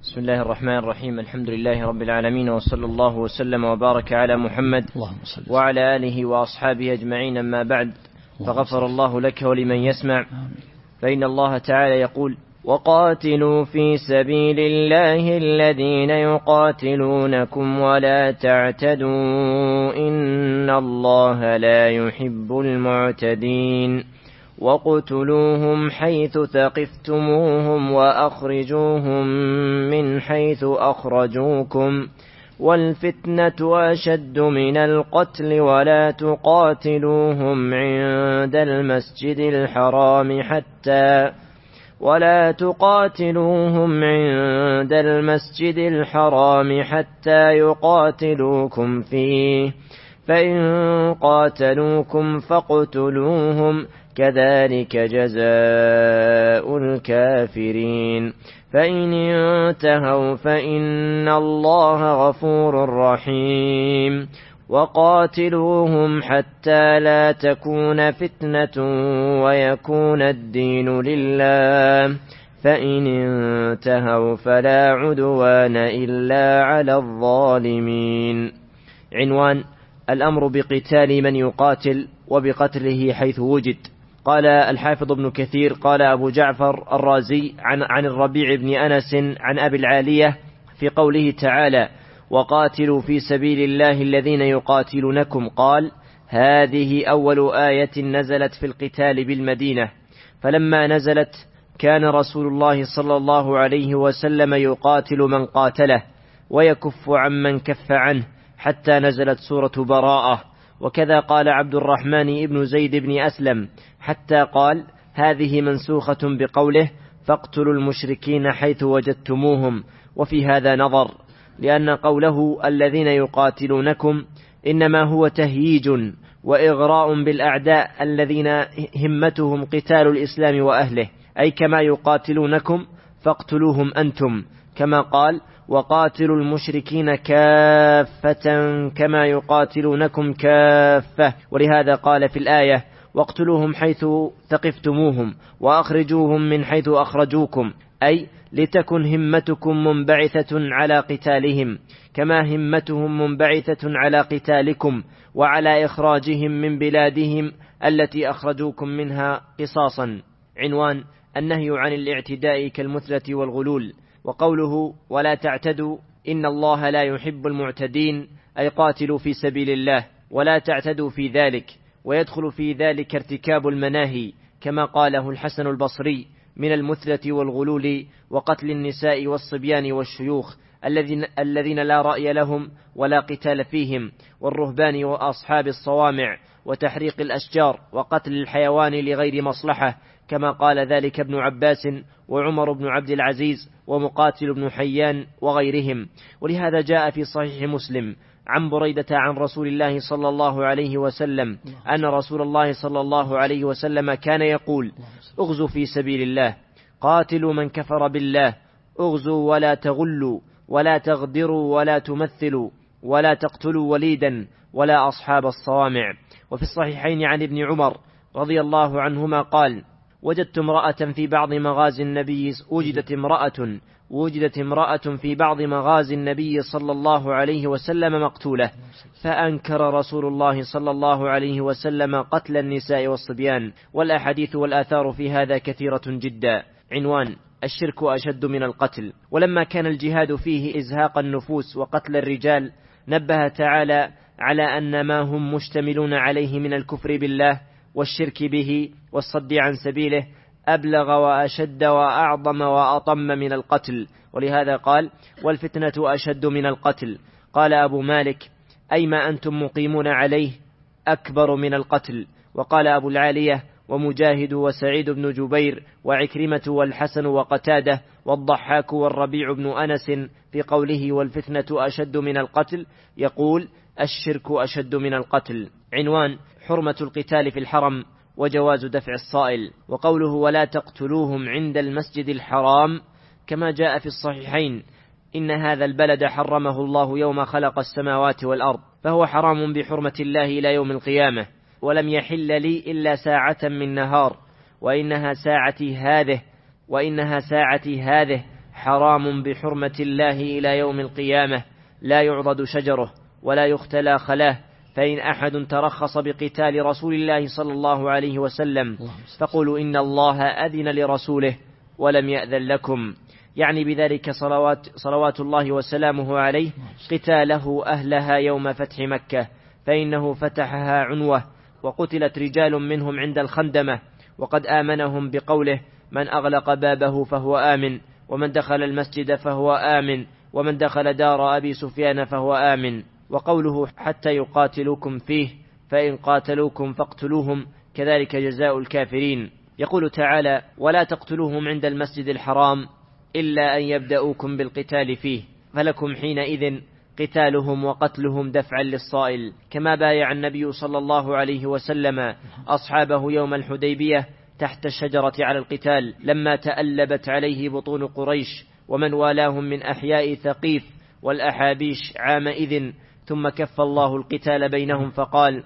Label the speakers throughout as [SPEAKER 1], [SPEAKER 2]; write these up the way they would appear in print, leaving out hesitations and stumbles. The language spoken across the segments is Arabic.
[SPEAKER 1] بسم الله الرحمن الرحيم. الحمد لله رب العالمين، وصلى الله وسلم وبارك على محمد وعلى آله وأصحابه أجمعين. أما بعد، فغفر الله لك ولمن يسمع. فإن الله تعالى يقول: وقاتلوا في سبيل الله الذين يقاتلونكم ولا تعتدوا إن الله لا يحب المعتدين وقتلوهم حيث ثقفتموهم وأخرجوهم من حيث أخرجوكم والفتنة أشد من القتل ولا تقاتلوهم عند المسجد الحرام حتى يقاتلوكم فيه، فإن قاتلوكم فاقتلوهم، كذلك جزاء الكافرين، فإن انتهوا فإن الله غفور رحيم. وقاتلوهم حتى لا تكون فتنة ويكون الدين لله، فإن انتهوا فلا عدوان إلا على الظالمين. عنوان: الأمر بقتال من يقاتل وبقتله حيث وجد. قال الحافظ ابن كثير: قال أبو جعفر الرازي عن الربيع بن أنس عن أبي العالية في قوله تعالى: وقاتلوا في سبيل الله الذين يقاتلونكم، قال: هذه أول آية نزلت في القتال بالمدينة، فلما نزلت كان رسول الله صلى الله عليه وسلم يقاتل من قاتله ويكف عمن كف عنه حتى نزلت سورة براءة. وكذا قال عبد الرحمن بن زيد بن أسلم، حتى قال: هذه منسوخة بقوله: فاقتلوا المشركين حيث وجدتموهم. وفي هذا نظر، لأن قوله الذين يقاتلونكم إنما هو تهييج وإغراء بالأعداء الذين همتهم قتال الإسلام وأهله، أي كما يقاتلونكم فاقتلوهم أنتم، كما قال: وقاتلوا المشركين كافة كما يقاتلونكم كافة. ولهذا قال في الآية: واقتلوهم حيث ثقفتموهم وأخرجوهم من حيث أخرجوكم، أي لتكن همتكم منبعثة على قتالهم كما همتهم منبعثة على قتالكم وعلى إخراجهم من بلادهم التي أخرجوكم منها قصاصا. عنوان: النهي عن الاعتداء كالمثلة والغلول. وقوله: ولا تعتدوا إن الله لا يحب المعتدين، أي قاتلوا في سبيل الله ولا تعتدوا في ذلك، ويدخل في ذلك ارتكاب المناهي كما قاله الحسن البصري من المثلة والغلول وقتل النساء والصبيان والشيوخ الذين لا رأي لهم ولا قتال فيهم، والرهبان وأصحاب الصوامع، وتحريق الأشجار وقتل الحيوان لغير مصلحة كما قال ذلك ابن عباس وعمر بن عبد العزيز ومقاتل بن حيان وغيرهم. ولهذا جاء في صحيح مسلم عن بريدة عن رسول الله صلى الله عليه وسلم أن رسول الله صلى الله عليه وسلم كان يقول: اغزوا في سبيل الله، قاتلوا من كفر بالله، اغزوا ولا تغلوا ولا تغدروا ولا تمثلوا ولا تقتلوا وليدا ولا أصحاب الصوامع. وفي الصحيحين عن ابن عمر رضي الله عنهما قال: وجدت امرأة في بعض مغازي النبي وجدت امرأة في بعض مغازي النبي صلى الله عليه وسلم مقتولة، فأنكر رسول الله صلى الله عليه وسلم قتل النساء والصبيان. والأحاديث والآثار في هذا كثيرة جدا. عنوان: الشرك أشد من القتل. ولما كان الجهاد فيه إزهاق النفوس وقتل الرجال، نبه تعالى على أن ما هم مشتملون عليه من الكفر بالله والشرك به والصد عن سبيله أبلغ وأشد وأعظم وأطم من القتل. ولهذا قال: والفتنة أشد من القتل. قال أبو مالك: أي ما أنتم مقيمون عليه أكبر من القتل. وقال أبو العالية ومجاهد وسعيد بن جبير وعكرمة والحسن وقتادة والضحاك والربيع بن أنس في قوله: والفتنة أشد من القتل، يقول: الشرك أشد من القتل. عنوان: حرمة القتال في الحرم وجواز دفع الصائل. وقوله: ولا تقتلوهم عند المسجد الحرام، كما جاء في الصحيحين: إن هذا البلد حرمه الله يوم خلق السماوات والأرض، فهو حرام بحرمة الله إلى يوم القيامة، ولم يحل لي إلا ساعة من نهار، وإنها ساعتي هذه حرام بحرمة الله إلى يوم القيامة، لا يعضد شجره ولا يختلى خلاه. فإن أحد ترخص بقتال رسول الله صلى الله عليه وسلم فقولوا إن الله أذن لرسوله ولم يأذن لكم، يعني بذلك صلوات الله وسلامه عليه قتاله أهلها يوم فتح مكة، فإنه فتحها عنوة وقتلت رجال منهم عند الخندمة، وقد آمنهم بقوله: من أغلق بابه فهو آمن، ومن دخل المسجد فهو آمن، ومن دخل دار أبي سفيان فهو آمن. وقوله: حتى يقاتلوكم فيه، فإن قاتلوكم فاقتلوهم كذلك جزاء الكافرين. يقول تعالى: ولا تقتلوهم عند المسجد الحرام إلا أن يبدأوكم بالقتال فيه، فلكم حينئذ قتالهم وقتلهم دفعا للصائل، كما بايع النبي صلى الله عليه وسلم أصحابه يوم الحديبية تحت الشجرة على القتال لما تألبت عليه بطون قريش ومن والاهم من أحياء ثقيف والأحابيش عامئذ، ثم كف الله القتال بينهم فقال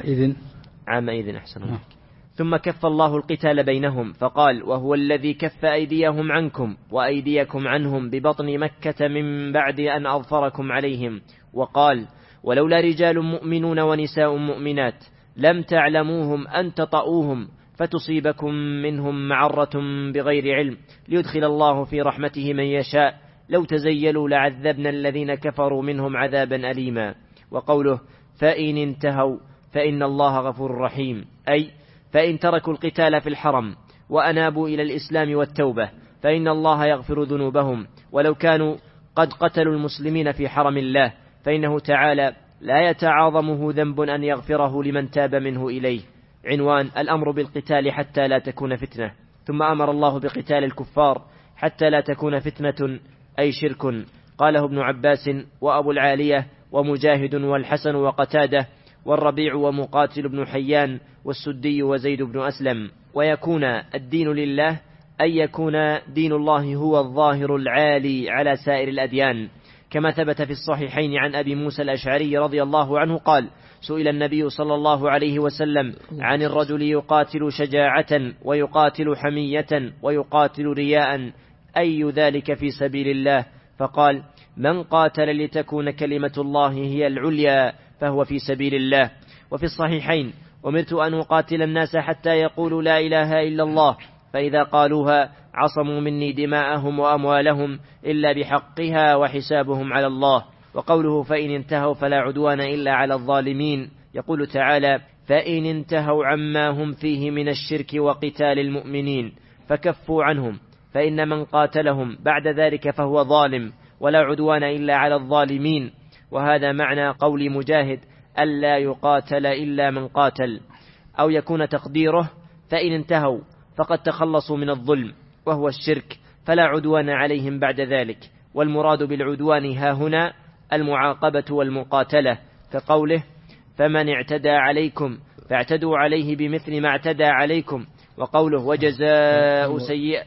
[SPEAKER 1] عامئذ أحسن ثم كف الله القتال بينهم فقال: وهو الذي كف أيديهم عنكم وأيديكم عنهم ببطن مكة من بعد أن أظفركم عليهم. وقال: ولولا رجال مؤمنون ونساء مؤمنات لم تعلموهم أن تطؤوهم فتصيبكم منهم معرة بغير علم ليدخل الله في رحمته من يشاء، لو تزيلوا لعذبنا الذين كفروا منهم عذابا أليما. وقوله: فإن انتهوا فإن الله غفور رحيم، أي فإن تركوا القتال في الحرم وأنابوا إلى الإسلام والتوبة فإن الله يغفر ذنوبهم، ولو كانوا قد قتلوا المسلمين في حرم الله فإنه تعالى لا يتعاظمه ذنب أن يغفره لمن تاب منه إليه. عنوان: الأمر بالقتال حتى لا تكون فتنة. ثم أمر الله بقتال الكفار حتى لا تكون فتنة أي شرك. قاله ابن عباس وأبو العالية ومجاهد والحسن وقتادة والربيع ومقاتل بن حيان والسدي وزيد بن أسلم. ويكون الدين لله أي يكون دين الله هو الظاهر العالي على سائر الأديان، كما ثبت في الصحيحين عن أبي موسى الأشعري رضي الله عنه قال: سئل النبي صلى الله عليه وسلم عن الرجل يقاتل شجاعة ويقاتل حمية ويقاتل رياء أي ذلك في سبيل الله؟ فقال: من قاتل لتكون كلمة الله هي العليا فهو في سبيل الله. وفي الصحيحين: أمرت أن أقاتل الناس حتى يقولوا لا إله إلا الله، فإذا قالوها عصموا مني دماءهم وأموالهم إلا بحقها وحسابهم على الله. وقوله: فإن انتهوا فلا عدوان إلا على الظالمين. يقول تعالى: فإن انتهوا عما هم فيه من الشرك وقتال المؤمنين فكفوا عنهم، فإن من قاتلهم بعد ذلك فهو ظالم، ولا عدوان إلا على الظالمين. وهذا معنى قول مجاهد: ألا يقاتل إلا من قاتل. أو يكون تقديره: فإن انتهوا فقد تخلصوا من الظلم وهو الشرك فلا عدوان عليهم بعد ذلك. والمراد بالعدوان ها هنا المعاقبة والمقاتلة، كقوله: فمن اعتدى عليكم فاعتدوا عليه بمثل ما اعتدى عليكم. وقوله: وجزاء سيئة.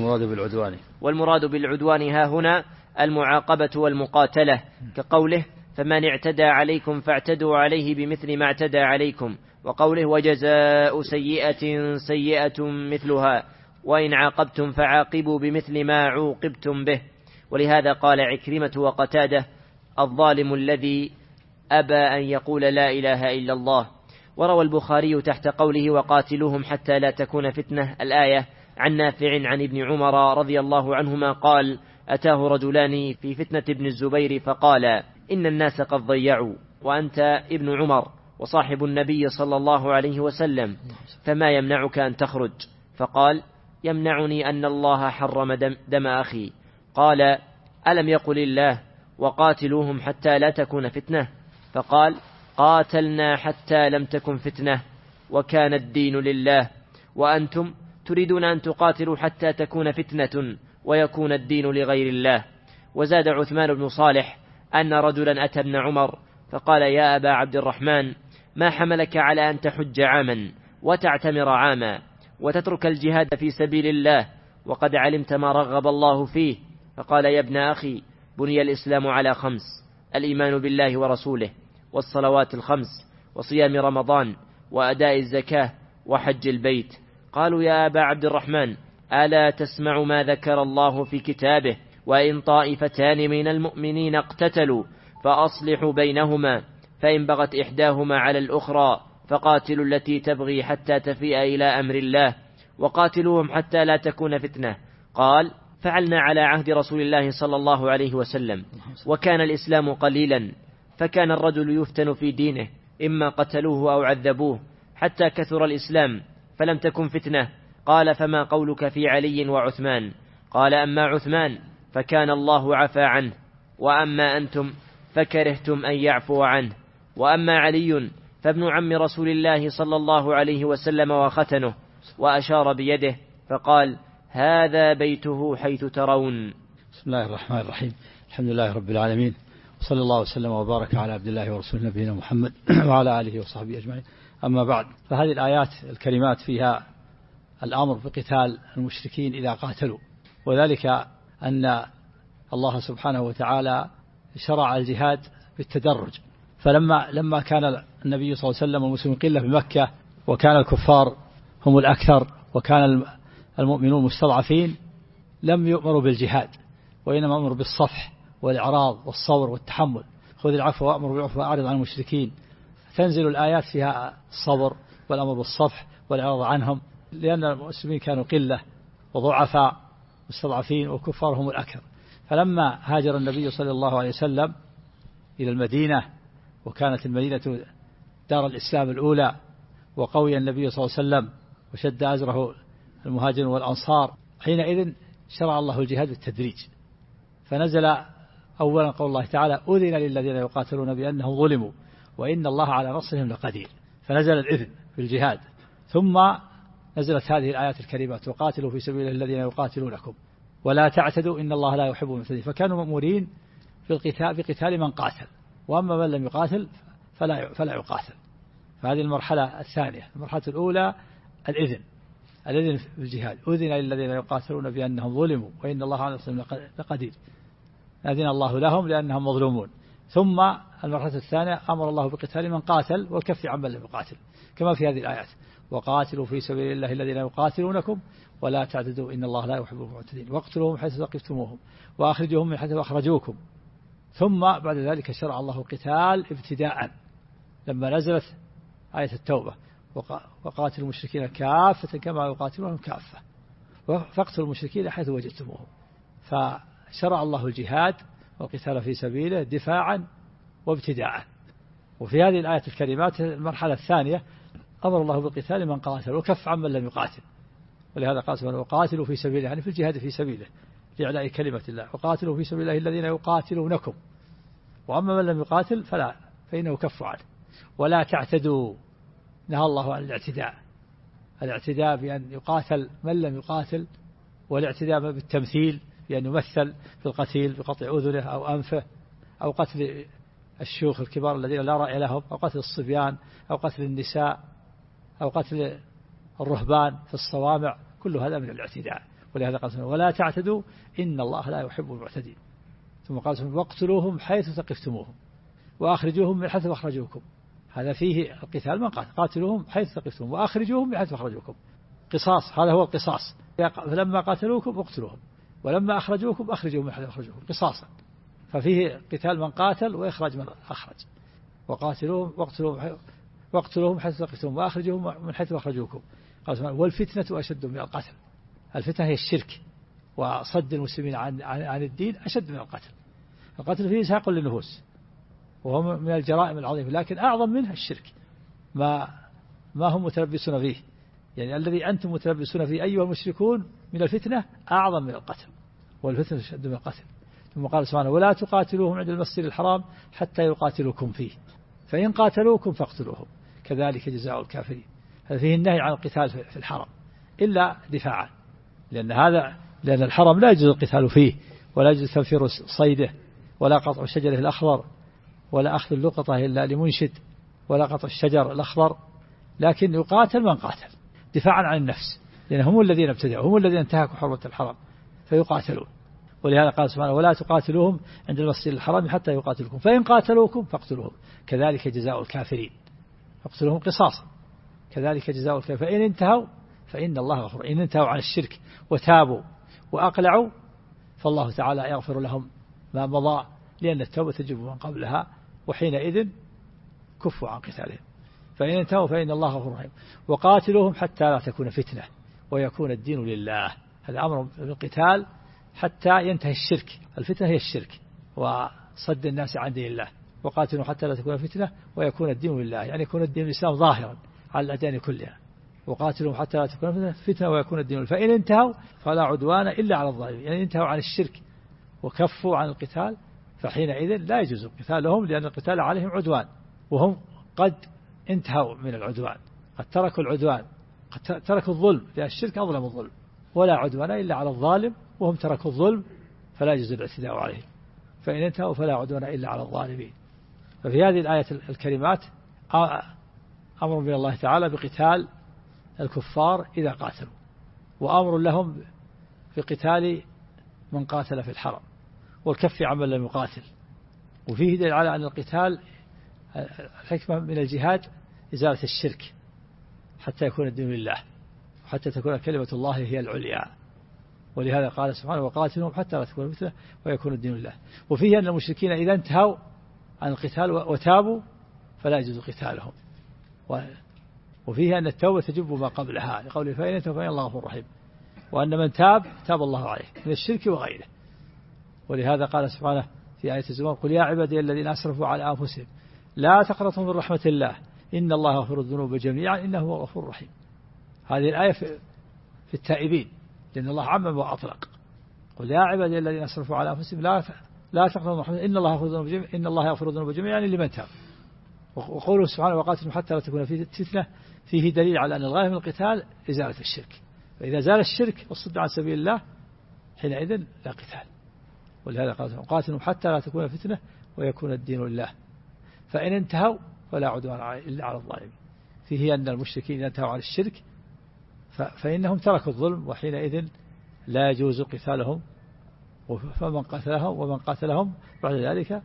[SPEAKER 1] والمراد بالعدوان ها هنا المعاقبة والمقاتلة، كقوله: فمن اعتدى عليكم فاعتدوا عليه بمثل ما اعتدى عليكم. وقوله: وجزاء سيئة سيئة مثلها، وإن عاقبتم فعاقبوا بمثل ما عوقبتم به. ولهذا قال عكرمة وقتادة: الظالم الذي أبى أن يقول لا إله إلا الله. وروى البخاري تحت قوله: وقاتلوهم حتى لا تكون فتنة الآية عن نافع عن ابن عمر رضي الله عنهما قال: أتاه رجلان في فتنة ابن الزبير فقال: إن الناس قد ضيعوا وأنت ابن عمر وصاحب النبي صلى الله عليه وسلم، فما يمنعك أن تخرج؟ فقال: يمنعني أن الله حرم دم أخي. قال: ألم يقل الله: وقاتلوهم حتى لا تكون فتنة؟ فقال: قاتلنا حتى لم تكن فتنة وكان الدين لله، وأنتم تريدون أن تقاتلوا حتى تكون فتنة ويكون الدين لغير الله. وزاد عثمان بن صالح أن رجلا أتى ابن عمر فقال: يا أبا عبد الرحمن، ما حملك على أن تحج عاما وتعتمر عاما وتترك الجهاد في سبيل الله وقد علمت ما رغب الله فيه؟ فقال: يا ابن أخي، بني الإسلام على 5: الإيمان بالله ورسوله، والصلوات 5، وصيام رمضان، وأداء الزكاة، وحج البيت. قالوا: يا أبا عبد الرحمن، ألا تسمع ما ذكر الله في كتابه وإن طائفتان من المؤمنين اقتتلوا فأصلحوا بينهما، فإن بغت إحداهما على الأخرى فقاتلوا التي تبغي حتى تفيء إلى أمر الله وقاتلوهم حتى لا تكون فتنة. قال: فعلنا على عهد رسول الله صلى الله عليه وسلم، وكان الإسلام قليلا، فكان الرجل يفتن في دينه، إما قتلوه أو عذبوه، حتى كثر الإسلام فلم تكن فتنة. قال: فما قولك في علي وعثمان؟ قال: أما عثمان فكان الله عفى عنه، وأما أنتم فكرهتم أن يعفو عنه، وأما علي فابن عم رسول الله صلى الله عليه وسلم وختنه. وأشار بيده فقال: هذا بيته حيث ترون.
[SPEAKER 2] بسم الله الرحمن الرحيم. الحمد لله رب العالمين، وصلى الله وسلم وبارك على عبد الله ورسوله نبينا محمد وعلى آله وصحبه أجمعين. أما بعد، فهذه الآيات الكريمات فيها الأمر بقتال المشركين إذا قاتلوا، وذلك أن الله سبحانه وتعالى شرع الجهاد بالتدرج. فلما كان النبي صلى الله عليه وسلم والمسلمين قلة بمكة، وكان الكفار هم الأكثر، وكان المؤمنون مستضعفين، لم يؤمروا بالجهاد، وإنما أمروا بالصفح والإعراض والصبر والتحمل. خذ العفو وأمر بالعفو وأعرض عن المشركين. تنزل الآيات فيها الصبر والأمر بالصفح والإعراض عنهم، لأن المسلمين كانوا قلة وضعفاء مستضعفين، وكفار هم الأكثر. فلما هاجر النبي صلى الله عليه وسلم إلى المدينة، وكانت المدينة دار الإسلام الأولى، وقوي النبي صلى الله عليه وسلم وشد أزره المهاجرين والأنصار، حينئذ شرع الله الجهاد بالتدريج. فنزل أولا قول الله تعالى: أذن للذين يقاتلون بأنهم ظلموا وإن الله على نصرهم لقدير. فنزل الإذن في الجهاد، ثم نزلت هذه الآيات الكريمات: وقاتلوا في سبيل الذين يقاتلونكم ولا تعتدوا إن الله لا يحب المعتدين. فكانوا مأمورين بقتال من قاتل، وأما من لم يقاتل فلا يقاتل. فهذه المرحلة الثانية. المرحلة الأولى الإذن في الجهاد: أذن للذين يقاتلون بأنهم ظلموا وإن الله على نصرهم لقدير. أذن الله لهم لأنهم مظلومون. ثم المرحلة الثانية: أمر الله بقتال من قاتل والكف عن من لم يقاتل، كما في هذه الآيات: وقاتلوا في سبيل الله الذين يقاتلونكم ولا تعتدوا إن الله لا يحب المعتدين واقتلوهم حيث ثقفتموهم وأخرجوهم من حيث أخرجوكم. ثم بعد ذلك شرع الله القتال ابتداء لما نزلت آية التوبة: وقاتلوا المشركين كافة كما يقاتلونهم كافة فاقتلوا المشركين حيث وجدتموهم. فشرع الله الجهاد والقتال في سبيله دفاعا وابتداء. وفي هذه الآية الكريمات المرحلة الثانية: أمر الله بالقتال من قاتل وكف عن من لم يقاتل. ولهذا قال سبحانه: وقاتلوا في سبيله، يعني في الجهاد في سبيله لإعلاء كلمة الله. وقاتلوا في سبيل الله الذين يقاتلونكم، وأما من لم يقاتل فإنه كف عنه. ولا تعتدوا، نهى الله عن الاعتداء بأن يقاتل من لم يقاتل، والاعتداء بالتمثيل بأن يمثل في القتيل بقطع أذنه أو أنفه، أو قتل الشيوخ الكبار الذين لا رأي لهم، أو قتل الصبيان، أو قتل النساء، أو قتل الرهبان في الصوامع. كل هذا من الاعتداء. ولهذا قال: ولا تعتدوا إن الله لا يحب المعتدين. ثم قال: واقتلوهم حيث ثقفتموهم وأخرجوهم من حيث أخرجوكم. هذا فيه القتال من قاتل: قاتلوهم حيث ثقفتموهم وأخرجوهم من حيث أخرجوكم. قصاص، هذا هو القصاص. فلما قاتلوكم اقتلوهم، ولما أخرجوكم أخرجوهم من حيث أخرجوكم قصاصا. ففيه قتال من قاتل وإخراج من أخرج. واقتلوهم حيث ثقفتموهم وأخرجوهم من حيث أخرجوكم. قال: والفتنة أشد من القتل. الفتنة هي الشرك وصد المسلمين عن الدين أشد من القتل. القتل فيه إزهاق للنفوس وهو من الجرائم العظيمة، لكن أعظم منها الشرك ما هم متلبسون فيه. يعني الذي أنتم متلبسون فيه أيها المشركون من الفتنة أعظم من القتل، والفتنة أشد من القتل. ثم قال سبحانه: ولا تقاتلوهم عند المسجد الحرام حتى يقاتلوكم فيه فإن قاتلوكم فاقتلوهم كذلك جزاء الكافرين. هذا فيه النهي عن القتال في الحرم إلا دفاعا، لأن الحرم لا يجوز القتال فيه، ولا يجوز تنفير صيده، ولا قطع الشجر الأخضر، ولا أخذ اللقطة إلا لمنشد، ولا قطع الشجر الأخضر. لكن يقاتل من قاتل دفاعا عن النفس، لأن هم الذين ابتدعوا، هم الذين انتهكوا حرمة الحرم فيقاتلون. ولهذا قال سبحانه: ولا تقاتلوهم عند المسجد الحرام حتى يقاتلوكم فإن قاتلوكم فاقتلوهم كذلك جزاء الكافرين. فاقتلوهم قصاصا كذلك جزاء الكافرين. فإن انتهوا فإن الله غفور. إن انتهوا عن الشرك وتابوا وأقلعوا فالله تعالى يغفر لهم ما مضى، لأن التوبة تجب من قبلها، وحينئذ كفوا عن قتالهم. فإن انتهوا فإن الله غفور رحيم. وقاتلوهم حتى لا تكون فتنة ويكون الدين لله. هذا أمر بالقتال حتى ينتهي الشرك. الفتنة هي الشرك وصد الناس عن دين الله. وقاتلوا حتى لا تكون فتنة ويكون الدين لله، يعني يكون الدين الإسلام ظاهرا على الأديان كلها. وقاتلوا حتى لا تكون فتنة ويكون الدين لله. فإن انتهوا فلا عدوان إلا على الظالمين، يعني انتهوا عن الشرك وكفوا عن القتال، فحينئذ لا يجوز القتال لهم، لأن القتال عليهم عدوان، وهم قد انتهوا من العدوان، قد تركوا العدوان، قد تركوا الظلم، لأن الشرك أظلم الظلم، ولا عدوان إلا على الظالم، وهم تركوا الظلم فلا يجوز الاعتداء عليهم. فإن انتهوا فلا عدوان إلا على الظالمين. ففي هذه الآية الكريمات أمر من الله تعالى بقتال الكفار إذا قاتلوا، وأمر لهم بقتال من قاتل في الحرم، والكف عمن لم يقاتل. وفيه دليل على أن القتال الحكمة من الجهاد إزالة الشرك حتى يكون الدين لله، وحتى تكون كلمة الله هي العليا. ولهذا قال سبحانه وقاتلهم حتى لا تكون فتنة ويكون الدين لله. وفيه أن المشركين إذا انتهوا عن القتال وتابوا فلا يجوز قتالهم. وفيه أن التوبة تجب ما قبلها، لقوله فإن انتهوا فإن الله غفور رحيم، وأن من تاب الله عليه من الشرك وغيره. ولهذا قال سبحانه في آية الزمر قل يا عبادي الذين أسرفوا على أنفسهم لا تقنطوا من رحمة الله إن الله يغفر الذنوب جميعا إنه هو الغفور الرحيم. هذه الآية في التائبين، لأن الله عمم وأطلق. قل يا عبادي الذين أسرفوا على أنفسهم لا تقنطوا من رحمة الله إن الله يغفر الذنوب جميعا لمن تاب. وقوله سبحانه وقاتلوا حتى لا تكون فتنة فيه دليل على أن الغاية من القتال إزالة الشرك، فإذا زال الشرك والصد عن سبيل الله حينئذ لا قتال. ولهذا قال قاتلوا حتى لا تكون فتنة ويكون الدين لله. فإن انتهوا فلا عدوان إلا على الظالمين. فيه أن المشركين إذا انتهوا عن الشرك فإنهم تركوا الظلم، وحينئذ لا يجوز قتالهم. فمن قتلهم ومن قاتلهم بعد ذلك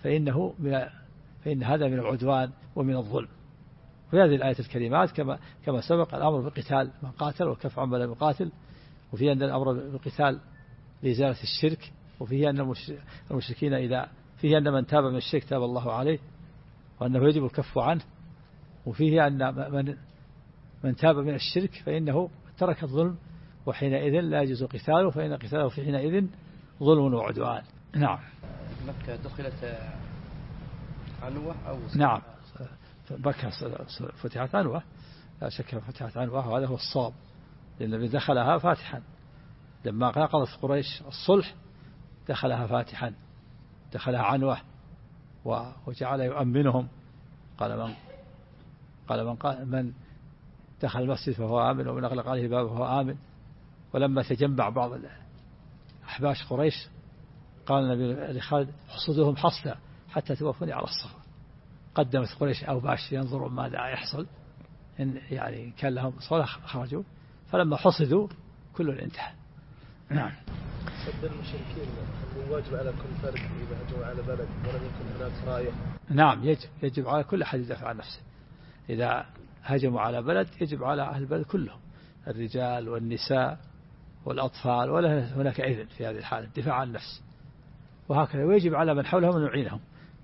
[SPEAKER 2] فإن هذا من العدوان ومن الظلم. في هذه الآية الكريمات كما سبق الأمر بقتال من قاتل والكف عن من لم يقاتل، وفيه أن الأمر بقتال لإزالة الشرك، وفيه أن المشركين فيه أن من تاب من الشرك تاب الله عليه وأنه يجب الكف عنه، وفيه أن من تاب من الشرك فإنه ترك الظلم وحينئذ لا يجوز قتاله، فإن قتاله في حينئذ ظلم وعدوان. نعم.
[SPEAKER 3] مكة دخلت عنوة أو
[SPEAKER 2] نعم، مكة فتحت عنوة لا شك، فتحت عنوة، وهذا هو الصواب، لأن الذي دخلها فاتحا لما قضت قريش الصلح دخلها فاتحا، دخلها عنوة وجعل يؤمنهم. قال من دخل المسجد فهو آمن ومن أغلق عليه الباب فهو آمن. ولما تجمع بعض أحباش قريش قال النبي لخالد حصدوهم حصدا حتى توفوني على الصفا. قدمت قريش أوباش ينظروا ماذا يحصل، إن يعني كان لهم صلاح خرجوا، فلما حصدوا كل انتهى. نعم.
[SPEAKER 3] صد المشركين واجب على كل فرد إذا هجموا على بلد ولم يكن هناك راية.
[SPEAKER 2] نعم، يجب على كل أحد يدافع عن نفسه. إذا هجموا على بلد يجب على أهل البلد كلهم، الرجال والنساء والأطفال، ولا هناك إذن في هذه الحالة الدفاع عن النفس. وهكذا ويجب على من حولهم أن يعينهم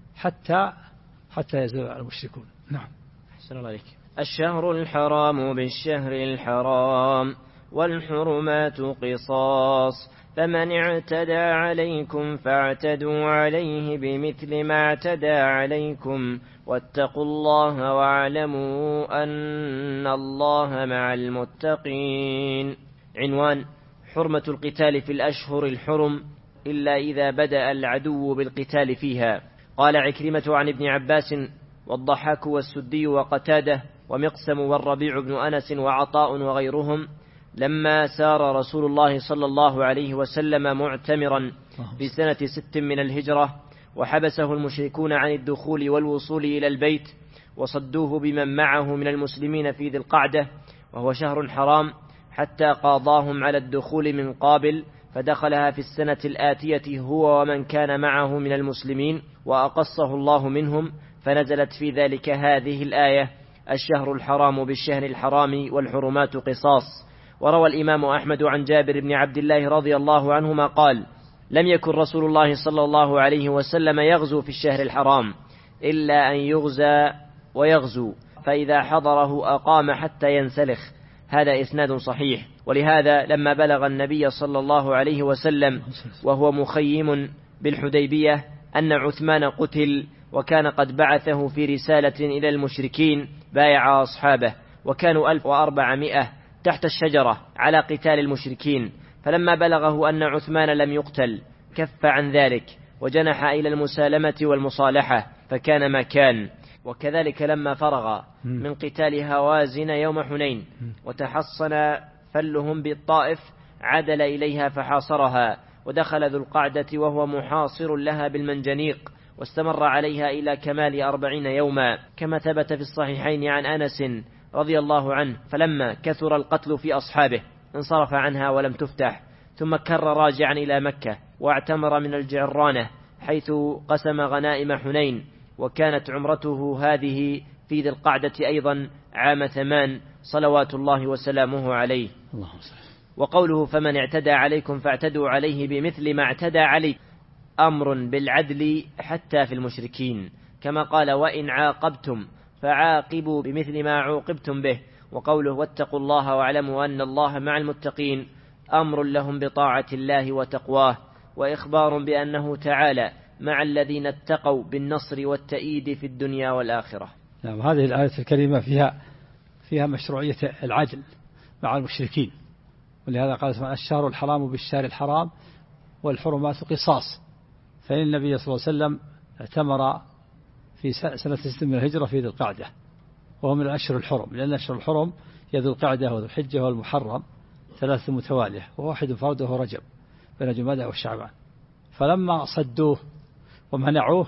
[SPEAKER 2] حتى يزول المشركون. نعم.
[SPEAKER 1] أحسن الله عليك. الشهر الحرام بالشهر الحرام والحرمات قصاص، فمن اعتدى عليكم فاعتدوا عليه بمثل ما اعتدى عليكم واتقوا الله واعلموا أن الله مع المتقين. عنوان: حرمة القتال في الأشهر الحرم إلا إذا بدأ العدو بالقتال فيها. قال عكرمة عن ابن عباس والضحاك والسدي وقتاده ومقسم والربيع بن أنس وعطاء وغيرهم لما سار رسول الله صلى الله عليه وسلم معتمرا في سنة 6 من الهجرة، وحبسه المشركون عن الدخول والوصول إلى البيت، وصدوه بمن معه من المسلمين في ذي القعدة وهو شهر حرام، حتى قاضاهم على الدخول من قابل، فدخلها في السنة الآتية هو ومن كان معه من المسلمين، وأقصه الله منهم، فنزلت في ذلك هذه الآية: الشهر الحرام بالشهر الحرام والحرمات قصاص. وروى الإمام أحمد عن جابر بن عبد الله رضي الله عنهما قال: لم يكن رسول الله صلى الله عليه وسلم يغزو في الشهر الحرام إلا أن يغزى ويغزو، فإذا حضره أقام حتى ينسلخ. هذا إسناد صحيح. ولهذا لما بلغ النبي صلى الله عليه وسلم وهو مخيم بالحديبية أن عثمان قتل، وكان قد بعثه في رسالة إلى المشركين، بايع أصحابه وكانوا 1400 تحت الشجرة على قتال المشركين، فلما بلغه أن عثمان لم يقتل كف عن ذلك وجنح إلى المسالمة والمصالحة، فكان ما كان. وكذلك لما فرغ من قتال هوازن يوم حنين وتحصن فلهم بالطائف عدل إليها فحاصرها، ودخل ذو القعدة وهو محاصر لها بالمنجنيق، واستمر عليها إلى كمال 40 يوما، كما ثبت في الصحيحين عن أنس رضي الله عنه. فلما كثر القتل في أصحابه انصرف عنها ولم تفتح، ثم كر راجعا إلى مكة واعتمر من الجعرانة حيث قسم غنائم حنين، وكانت عمرته هذه في ذي القعدة أيضا عام 8 صلوات الله وسلامه عليه. وقوله فمن اعتدى عليكم فاعتدوا عليه بمثل ما اعتدى عليه أمر بالعدل حتى في المشركين، كما قال وإن عاقبتم فعاقبوا بمثل ما عوقبتم به. وقوله واتقوا الله واعلموا أن الله مع المتقين أمر لهم بطاعة الله وتقواه، وإخبار بأنه تعالى مع الذين اتقوا بالنصر والتأييد في الدنيا والآخرة.
[SPEAKER 2] نعم، هذه الآية الكريمة فيها مشروعية العدل مع المشركين، ولهذا قال الشهر الحرام بالشهر الحرام والحرمات قصاص. فإن النبي صلى الله عليه وسلم اعتمر في سنة 6 من الهجرة في ذي القعدة، وهو من الأشهر الحرم، لأن الأشهر الحرم هي ذو القعدة وذو الحجة والمحرم 3 متوالية، وواحد فرد وهو رجب بين جمادى والشعبان. فلما صدوه ومنعوه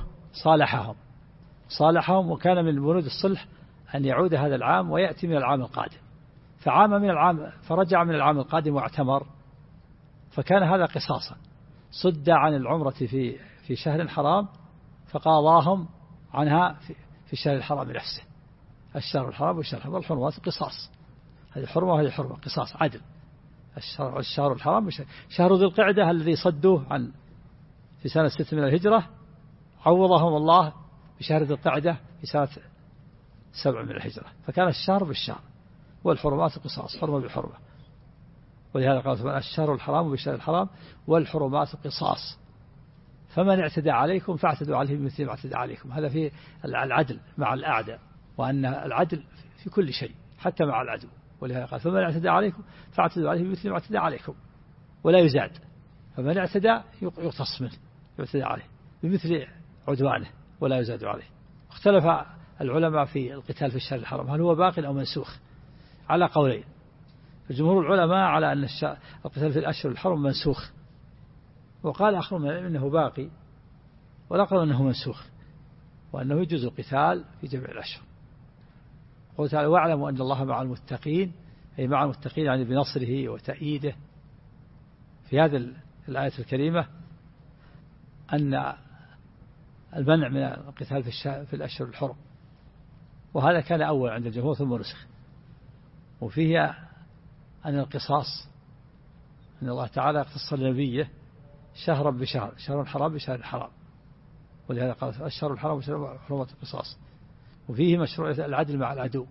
[SPEAKER 2] صالحهم، وكان من بنود الصلح أن يعود هذا العام ويأتي من العام القادم، فرجع من العام القادم واعتمر، فكان هذا قصاصا. صد عن العمرة في شهر حرام فقاضاهم عنها في الشهر الحرام نفسه. الشهر الحرام والشهر الحرام والحرمات قصاص، هذه حرمة وهذه حرمة، قصاص عدل. الشهر الحرام شهر ذي القعدة الذي صدوه عن في سنة 6 من الهجرة، عوضهم الله بشهر ذي القعدة في سنة 7 من الهجرة، فكان الشهر بالشهر والحرمات قصاص، حرمة بحرمة. ولهذا قال الشهر الحرام بالشهر الحرام والحرمات قصاص، فمن اعتدى عليكم فاعتدوا عليه بمثل ما اعتدى عليكم. هذا في العدل مع الأعداء، وأن العدل في كل شيء حتى مع العدو. ولهذا قال فمن اعتدى عليكم فاعتدوا عليه بمثل ما اعتدى عليكم ولا يزاد. فمن اعتدى يقتص منه، يعتدى عليه بمثل عدوانه ولا يزاد عليه. اختلف العلماء في القتال في الشهر الحرام هل هو باق أو منسوخ، على قولين. جمهور العلماء على أن القتال في الأشهر الحرم منسوخ، وقال آخر من العلم أنه باقي، ولا قالوا أنه منسوخ، وأنه يجوز القتال في جميع الأشهر. قال تعالى واعلموا أن الله مع المتقين، أي مع المتقين يعني بنصره وتأييده. في هذه الآية الكريمة أن المنع من القتال في الأشهر الحرم، وهذا كان أول عند الجمهور ثم نسخ. وفيه أن القصاص أن الله تعالى يقتص لنبيه شهرا بشهر، شهر حرام بشهر حرام، ولهذا قال الشهر الحرام بشهر حرمة القصاص. وفيه مشروعية العدل مع العدو،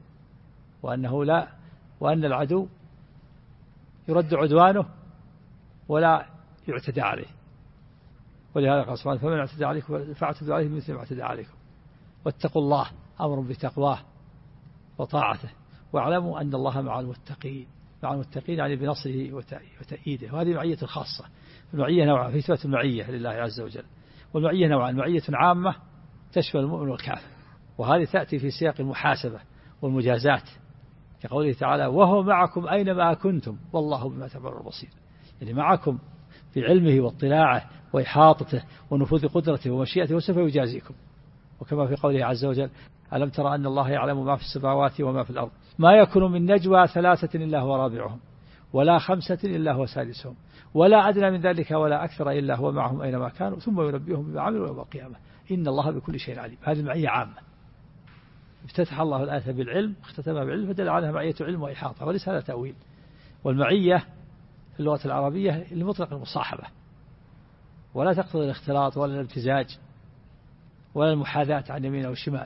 [SPEAKER 2] وأن العدو يرد عدوانه ولا يعتدى عليه. ولهذا قال سبحانه فمن اعتدى عليكم فاعتدوا عليه مثل ما اعتدى عليكم. واتقوا الله، أمر بتقواه وطاعته، واعلموا أن الله مع المتقين. مع المتقين يعني بنصره وتأييده. وهذه معية خاصة. المعية نوعان، في إثبات المعية لله عز وجل، والمعية نوعان، معية عامة تشمل المؤمن والكافر، وهذه تأتي في سياق المحاسبة والمجازات، كقوله تعالى وهو معكم أينما كنتم والله بما تعملون بصير. يعني معكم في علمه واطلاعه وإحاطته ونفوذ قدرته ومشيئته، وسوف يجازيكم. وكما في قوله عز وجل ألم ترى أن الله يعلم ما في السماوات وما في الأرض ما يكون من نجوى 3 إلا هو رابعهم ولا 5 إلا هو سادسهم ولا أدنى من ذلك ولا أكثر إلا هو معهم أينما كانوا ثم ينبئهم بما عملوا يوم القيامة إن الله بكل شيء عليم. هذه معية عامة. افتتح الله الآية بالعلم، اختتمها بالعلم، فدل عنها معية علم وإحاطة، وليس هذا تأويل. والمعية في اللغة العربية لمطلق المصاحبة، ولا تقتضي الاختلاط ولا الامتزاج ولا المحاذاة عن يمين أو شمال.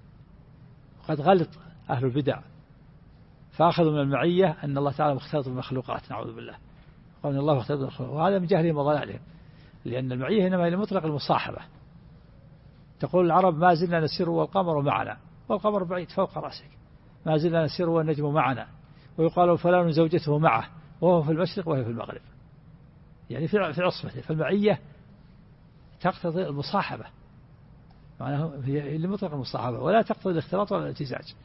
[SPEAKER 2] وقد غلط أهل البدع فأخذوا من المعية أن الله تعالى مختلط بالمخلوقات، نعوذ بالله، قال الله مختلط بالمخلوقات، وهذا من جهلهم وضلالهم، لأن المعية إنما هي مطلق المصاحبة. تقول العرب ما زلنا نسير والقمر معنا، والقمر بعيد فوق رأسك، ما زلنا نسير والنجم معنا. ويقال فلان زوجته معه وهو في المشرق وهي في المغرب، يعني في عصمته. فالمعية تقتضي المصاحبة، معناه هي لمطلق المصاحبة ولا تقتضي الاختلاط ولا الامتزاج.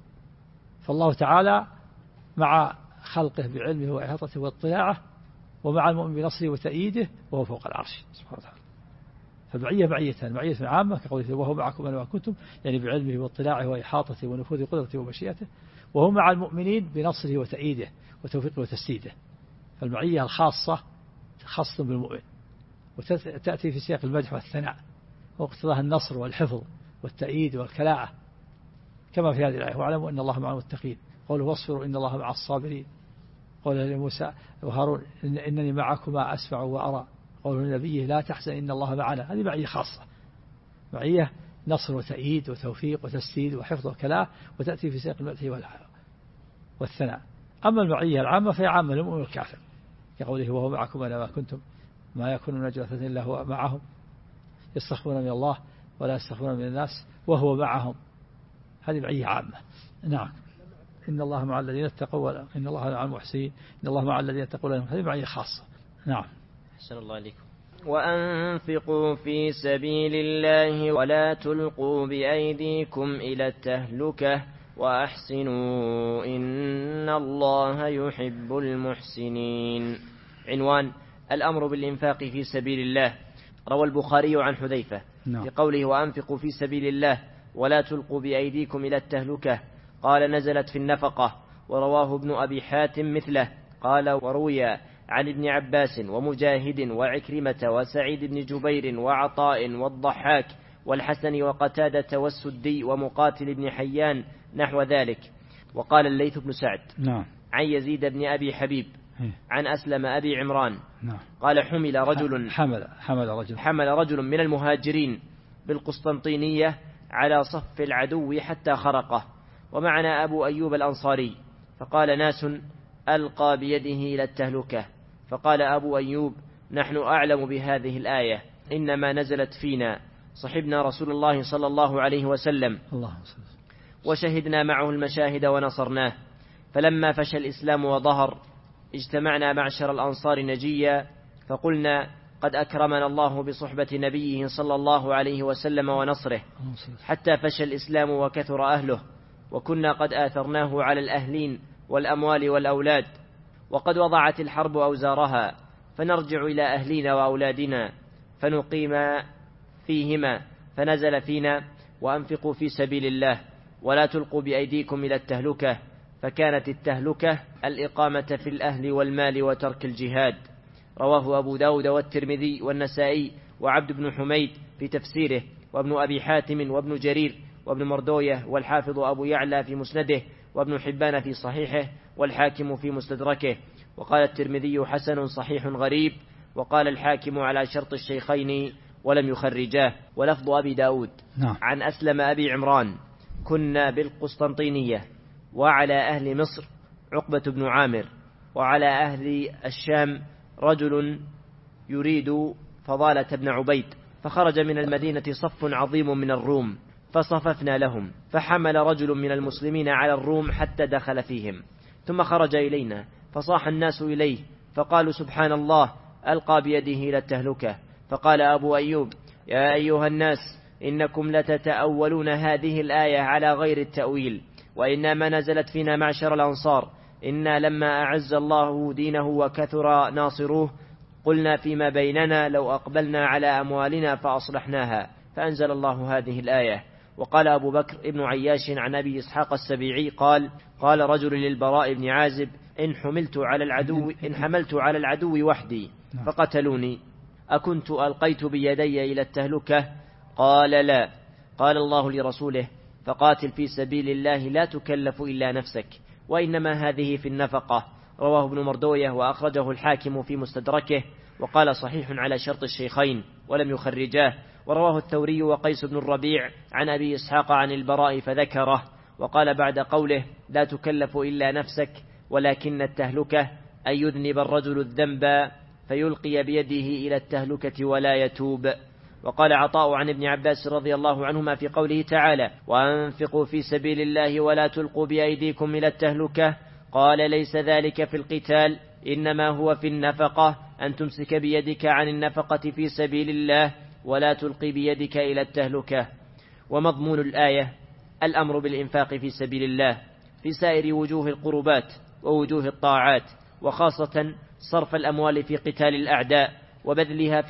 [SPEAKER 2] فالله تعالى مع خلقه بعلمه وإحاطته واطلاعه، ومع المؤمن بنصره وتأييده، وهو فوق العرش سبحانه وتعالى. فالمعية معيتان، معية عامة كقوله وهو معكم أينما كنتم، يعني بعلمه واطلاعه وإحاطته ونفوذ قدرته ومشيئته، وهو مع المؤمنين بنصره وتأييده وتوفيقه وتسديده. فالمعية الخاصة خاصة بالمؤمن، وتأتي في سياق المدح والثناء، واقتضاها النصر والحفظ والتأييد والكلاءة، كما في هذه الآية واعلموا أن الله مع المتقين، قوله واصبروا إن الله مع الصابرين، قول لموسى وهارون إنني معكما أسمع وأرى، قول لنبيه لا تحزن إن الله معنا. هذه معية خاصة، معية نصر وتأييد وتوفيق وتسديد وحفظ وكلاء، وتأتي في سياق المدح والثناء. أما المعية العامة فهي عامة للمؤمن والكافر، كقوله وهو معكم أينما كنتم ما يكون نجوى اثنين إلا هو معهم يستخفون من الله ولا يستخفون من الناس وهو معهم. هذه معية عامة. نعم. إن الله مع الذين اتقوا إن الله مع المحسنين، إن الله مع الذين اتقوا. هذه معية خاصة. نعم.
[SPEAKER 1] أحسن الله عليكم. وأنفقوا في سبيل الله ولا تلقوا بأيديكم إلى التهلكة وأحسنوا إن الله يحب المحسنين. عنوان: الأمر بالإنفاق في سبيل الله. روى البخاري عن حذيفة بقوله وأنفقوا في سبيل الله ولا تلقوا بأيديكم إلى التهلكة، قال نزلت في النفقة. ورواه ابن أبي حاتم مثله. قال وروي عن ابن عباس ومجاهد وعكرمة وسعيد بن جبير وعطاء والضحاك والحسن وقتادة والسدي ومقاتل بن حيان نحو ذلك. وقال الليث بن سعد عن يزيد بن أبي حبيب عن أسلم أبي عمران قال حمل رجل من المهاجرين بالقسطنطينية على صف العدو حتى خرقه، ومعنا أبو أيوب الأنصاري، فقال ناس ألقى بيده إلى التهلكة، فقال أبو أيوب نحن أعلم بهذه الآية إنما نزلت فينا، صحبنا رسول الله صلى الله عليه وسلم وشهدنا معه المشاهد ونصرناه، فلما فشى الإسلام وظهر اجتمعنا معشر الأنصار نجيا، فقلنا قد أكرمنا الله بصحبة نبيه صلى الله عليه وسلم ونصره، حتى فشى الإسلام وكثر أهله، وكنا قد آثرناه على الأهلين والأموال والأولاد، وقد وضعت الحرب أوزارها، فنرجع إلى أهلنا وأولادنا فنقيم فيهما. فنزل فينا وأنفقوا في سبيل الله ولا تلقوا بأيديكم إلى التهلكة، فكانت التهلكة الإقامة في الأهل والمال وترك الجهاد. رواه أبو داود والترمذي والنسائي وعبد بن حميد في تفسيره، وابن أبي حاتم وابن جرير وابن مردوية والحافظ أبو يعلى في مسنده، وابن حبان في صحيحه، والحاكم في مستدركه. وقال الترمذي حسن صحيح غريب، وقال الحاكم على شرط الشيخين ولم يخرجاه. ولفظ أبي داود عن أسلم أبي عمران كنا بالقسطنطينية، وعلى أهل مصر عقبة بن عامر، وعلى أهل الشام رجل يريد فضالة بن عبيد، فخرج من المدينة صف عظيم من الروم فصففنا لهم، فحمل رجل من المسلمين على الروم حتى دخل فيهم، ثم خرج إلينا فصاح الناس إليه، فقالوا سبحان الله ألقى بيده إلى التهلكة. فقال أبو أيوب يا أيها الناس إنكم لتتأولون هذه الآية على غير التأويل، وإنما نزلت فينا معشر الأنصار، إنا لما أعز الله دينه وكثر ناصروه قلنا فيما بيننا لو أقبلنا على أموالنا فأصلحناها، فأنزل الله هذه الآية. وقال أبو بكر ابن عياش عن أبي إسحاق السبيعي قال رجل للبراء بن عازب إن حملت على العدو وحدي فقتلوني أكنت ألقيت بيدي إلى التهلكة؟ قال لا. قال الله لرسوله فقاتل في سبيل الله لا تكلف إلا نفسك، وإنما هذه في النفقة. رواه ابن مردوية وأخرجه الحاكم في مستدركه، وقال صحيح على شرط الشيخين ولم يخرجاه. ورواه الثوري وقيس بن الربيع عن أبي إسحاق عن البراء فذكره. وقال بعد قوله لا تكلف إلا نفسك ولكن التهلكة أن يذنب الرجل الذنب فيلقي بيده إلى التهلكة ولا يتوب. وقال عطاء عن ابن عباس رضي الله عنهما في قوله تعالى وأنفقوا في سبيل الله ولا تلقوا بأيديكم إلى التهلكة قال ليس ذلك في القتال إنما هو في النفقة أن تمسك بيدك عن النفقة في سبيل الله ولا تلقي بيدك إلى التهلكة. ومضمون الآية الأمر بالإنفاق في سبيل الله في سائر وجوه القربات ووجوه الطاعات، وخاصة صرف الأموال في قتال الأعداء وبذلها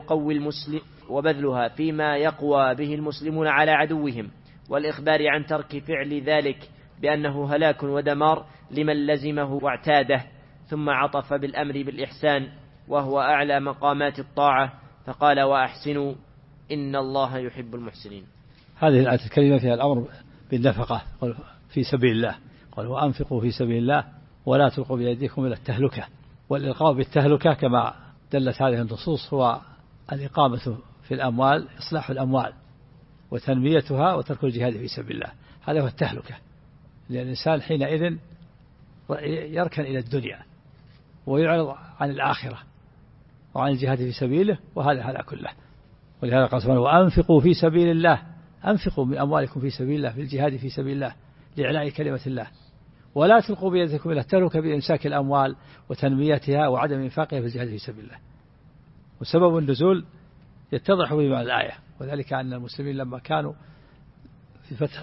[SPEAKER 1] فيما يقوى به المسلمون على عدوهم، والإخبار عن ترك فعل ذلك بأنه هلاك ودمار لمن لزمه واعتاده. ثم عطف بالأمر بالإحسان وهو أعلى مقامات الطاعة فقال وأحسنوا إن الله يحب المحسنين.
[SPEAKER 2] هذه الآية الكريمة فيها الأمر بالنفقة في سبيل الله، قال وأنفقوا في سبيل الله ولا تلقوا بأيديكم إلى التهلكة. والإلقاء بالتهلكة كما دلت هذه النصوص هو الإقامة في الأموال، إصلاح الأموال وتنميتها وترك الجهاد في سبيل الله، هذا هو التهلكة. لأن الإنسان حينئذ يركن إلى الدنيا ويعرض عن الآخرة وعن الجهاد في سبيله، وهذا كله. ولهذا قال سبحانه وأنفقوا في سبيل الله، أنفقوا من أموالكم في سبيل الله، في الجهاد في سبيل الله لإعلاء كلمة الله، ولا تلقوا بيدكم إلى التهلكة بإمساك الأموال وتنميتها وعدم إنفاقها في الجهاد في سبيل الله. وسبب النزول يتضح به مع الآية، وذلك أن المسلمين لما كانوا في فتح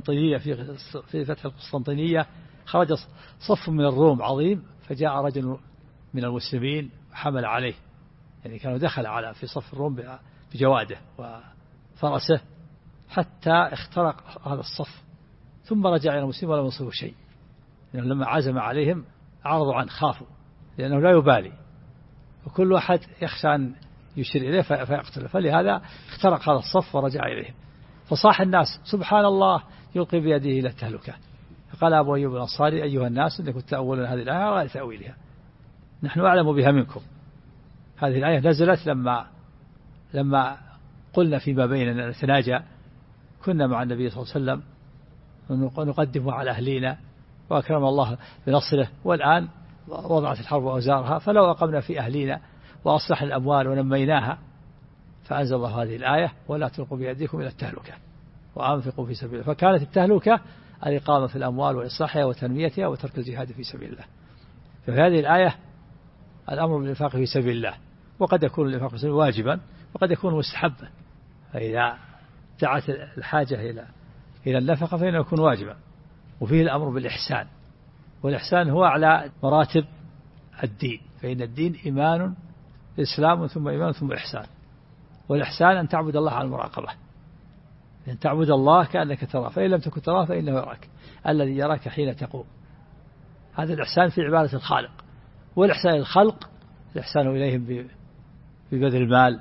[SPEAKER 2] القسطنطينية خرج صف من الروم عظيم، فجاء رجل من المسلمين وحمل عليه، يعني كانوا دخل في صف الروم بجواده وفرسه حتى اخترق هذا الصف، ثم رجع إلى المسلمين ولم يصيبوا شيء، يعني لما عزم عليهم أعرضوا عنه، خافوا لأنه لا يبالي، وكل واحد يخشى أن يشير إليه فيقتله، فلهذا اخترق هذا الصف ورجع إليهم. فصاح الناس سبحان الله يلقي بيده إلى التهلكة. فقال أبو أيوب الأنصاري أيها الناس إنكم تأولون هذه الآية غير تأويلها، نحن أعلم بها منكم. هذه الآية نزلت لما قلنا فيما بيننا نتناجى، كنا مع النبي صلى الله عليه وسلم ونقدم على أهلينا وأكرم الله بنصره، والآن وضعت الحرب أوزارها، فلو أقمنا في أهلينا وأصلح الأموال ونميناها. فأنزل الله هذه الآية ولا تلقوا بأيديكم إلى التهلكة وأنفقوا في سبيل الله. فكانت التهلكة الإقامة في الأموال وإصلاحها وتنميتها وترك الجهاد في سبيل الله. ففي هذه الآية الأمر بالإنفاق في سبيل الله، وقد يكون الإنفاق في سبيل الله واجبا وقد يكون مستحبا، فإذا دعت الحاجة إلى النفقة فإنه يكون واجبا. وفيه الأمر بالإحسان، والإحسان هو على مراتب الدين، فإن الدين إيمان إسلام ثم إيمان ثم إحسان. والإحسان أن تعبد الله على المراقبة، أن تعبد الله كأنك تراه، فإن لم تكن تراه فإنه يراك الذي يراك حين تقوم. هذا الإحسان في عبادة الخالق. والإحسان الخلق الإحسان إليهم ببذل المال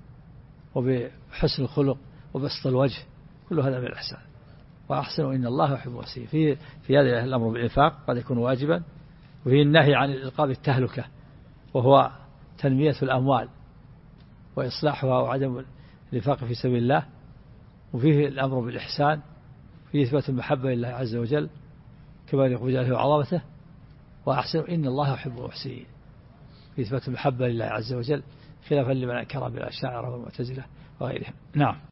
[SPEAKER 2] وبحسن الخلق وبسط الوجه، كل هذا من الإحسان. وأحسنوا إن الله يحب المحسنين. في هذا الأمر بالإنفاق قد يكون واجبا، وفيه النهي عن الإلقاء بالتهلكة وهو تنمية الأموال وإصلاحها وعدم الإنفاق في سبيل الله. وفيه الأمر بالإحسان، فيه إثبات المحبة لله عز وجل كما يقول جلاله وعظمته، وأحسنوا إن الله يحب المحسنين، في إثبات المحبة لله عز وجل خلافا لمن أنكر بالأشاعرة والمعتزلة وغيرهم. نعم.